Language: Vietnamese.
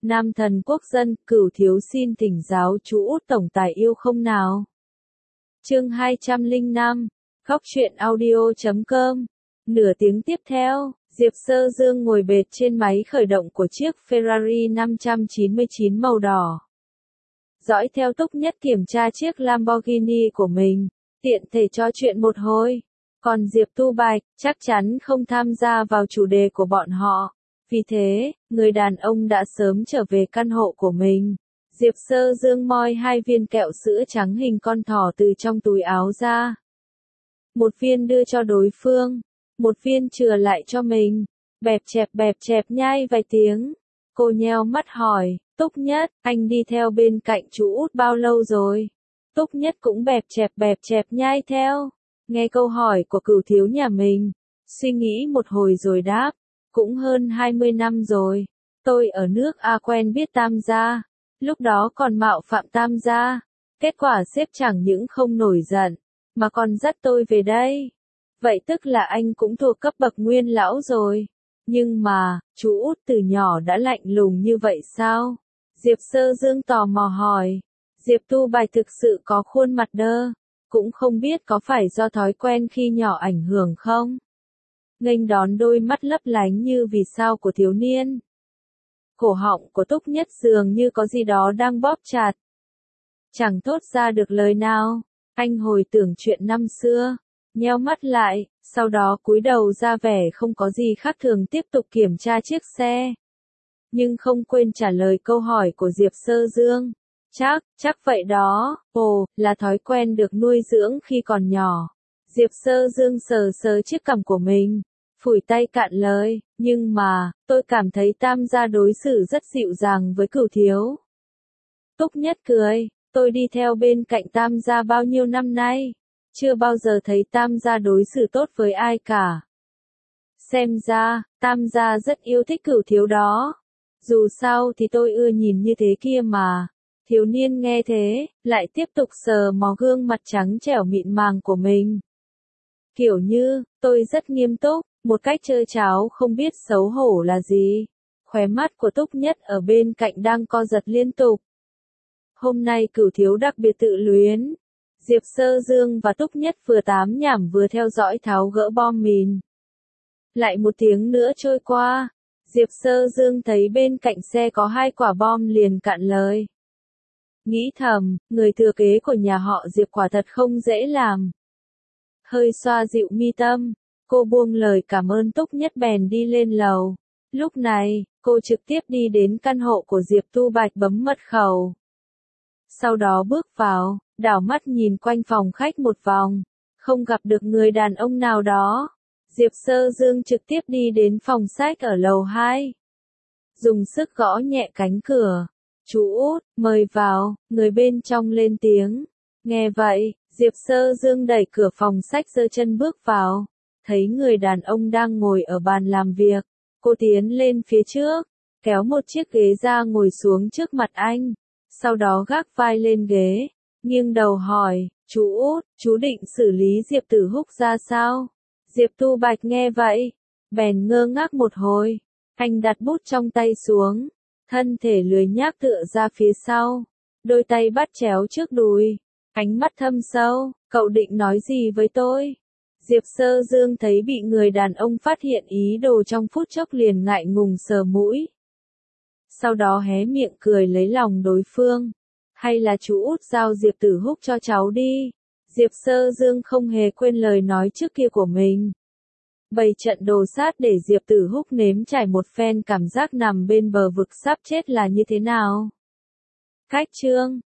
Nam thần quốc dân, Cửu thiếu xin thỉnh giáo chú Út tổng tài yêu không nào. Chương 205, Góc truyện audio.com. Nửa tiếng tiếp theo, Diệp Sơ Dương ngồi bệt trên máy khởi động của chiếc Ferrari 599 màu đỏ. Dõi theo Túc Nhất kiểm tra chiếc Lamborghini của mình, tiện thể trò chuyện một hồi. Còn Diệp Tu Bạch, chắc chắn không tham gia vào chủ đề của bọn họ. Vì thế, người đàn ông đã sớm trở về căn hộ của mình. Diệp Sơ Dương moi 2 viên kẹo sữa trắng hình con thỏ từ trong túi áo ra. Một viên đưa cho đối phương, một viên chừa lại cho mình. Bẹp chẹp nhai vài tiếng. Cô nheo mắt hỏi, Túc Nhất, anh đi theo bên cạnh chú Út bao lâu rồi? Túc Nhất cũng bẹp chẹp nhai theo. Nghe câu hỏi của Cửu thiếu nhà mình, suy nghĩ một hồi rồi đáp, cũng hơn 20 năm rồi. Tôi ở nước A quen biết Tam gia, lúc đó còn mạo phạm Tam gia. Kết quả sếp chẳng những không nổi giận, mà còn dắt tôi về đây. Vậy tức là anh cũng thuộc cấp bậc nguyên lão rồi. Nhưng mà, chú Út từ nhỏ đã lạnh lùng như vậy sao? Diệp Sơ Dương tò mò hỏi. Diệp Tu Bạch thực sự có khuôn mặt đơ, cũng không biết có phải do thói quen khi nhỏ ảnh hưởng không? Nghênh đón đôi mắt lấp lánh như vì sao của thiếu niên. Cổ họng của Túc Nhất dường như có gì đó đang bóp chặt. Chẳng thốt ra được lời nào. Anh hồi tưởng chuyện năm xưa, nheo mắt lại, sau đó cúi đầu ra vẻ không có gì khác thường tiếp tục kiểm tra chiếc xe. Nhưng không quên trả lời câu hỏi của Diệp Sơ Dương. Chắc vậy đó, là thói quen được nuôi dưỡng khi còn nhỏ. Diệp Sơ Dương sờ chiếc cằm của mình, phủi tay cạn lời, nhưng mà, tôi cảm thấy Tam gia đối xử rất dịu dàng với Cửu thiếu. Túc Nhất cười, tôi đi theo bên cạnh Tam gia bao nhiêu năm nay, chưa bao giờ thấy Tam gia đối xử tốt với ai cả. Xem ra, Tam gia rất yêu thích Cửu thiếu đó. Dù sao thì tôi ưa nhìn như thế kia mà. Thiếu niên nghe thế, lại tiếp tục sờ mó gương mặt trắng trẻo mịn màng của mình. Kiểu như, tôi rất nghiêm túc, một cách trơ tráo không biết xấu hổ là gì. Khóe mắt của Túc Nhất ở bên cạnh đang co giật liên tục. Hôm nay Cửu thiếu đặc biệt tự luyến. Diệp Sơ Dương và Túc Nhất vừa tám nhảm vừa theo dõi tháo gỡ bom mìn. Lại một tiếng nữa trôi qua, Diệp Sơ Dương thấy bên cạnh xe có 2 quả bom liền cạn lời. Nghĩ thầm, người thừa kế của nhà họ Diệp quả thật không dễ làm. Hơi xoa dịu mi tâm, cô buông lời cảm ơn Túc Nhất bèn đi lên lầu. Lúc này, cô trực tiếp đi đến căn hộ của Diệp Tu Bạch bấm mật khẩu. Sau đó bước vào, đảo mắt nhìn quanh phòng khách một vòng, không gặp được người đàn ông nào đó. Diệp Sơ Dương trực tiếp đi đến phòng sách ở lầu 2. Dùng sức gõ nhẹ cánh cửa. Chú Út, mời vào, người bên trong lên tiếng. Nghe vậy, Diệp Sơ Dương đẩy cửa phòng sách giơ chân bước vào. Thấy người đàn ông đang ngồi ở bàn làm việc. Cô tiến lên phía trước, kéo một chiếc ghế ra ngồi xuống trước mặt anh. Sau đó gác vai lên ghế, nghiêng đầu hỏi, chú Út, chú định xử lý Diệp Tử Húc ra sao? Diệp Tu Bạch nghe vậy, bèn ngơ ngác một hồi. Anh đặt bút trong tay xuống, thân thể lười nhác tựa ra phía sau, đôi tay bắt chéo trước đùi, ánh mắt thâm sâu, cậu định nói gì với tôi? Diệp Sơ Dương thấy bị người đàn ông phát hiện ý đồ trong phút chốc liền ngại ngùng sờ mũi. Sau đó hé miệng cười lấy lòng đối phương. Hay là chú Út giao Diệp Tử Húc cho cháu đi. Diệp Sơ Dương không hề quên lời nói trước kia của mình. Bày trận đồ sát để Diệp Tử Húc nếm trải một phen cảm giác nằm bên bờ vực sắp chết là như thế nào. Cách chương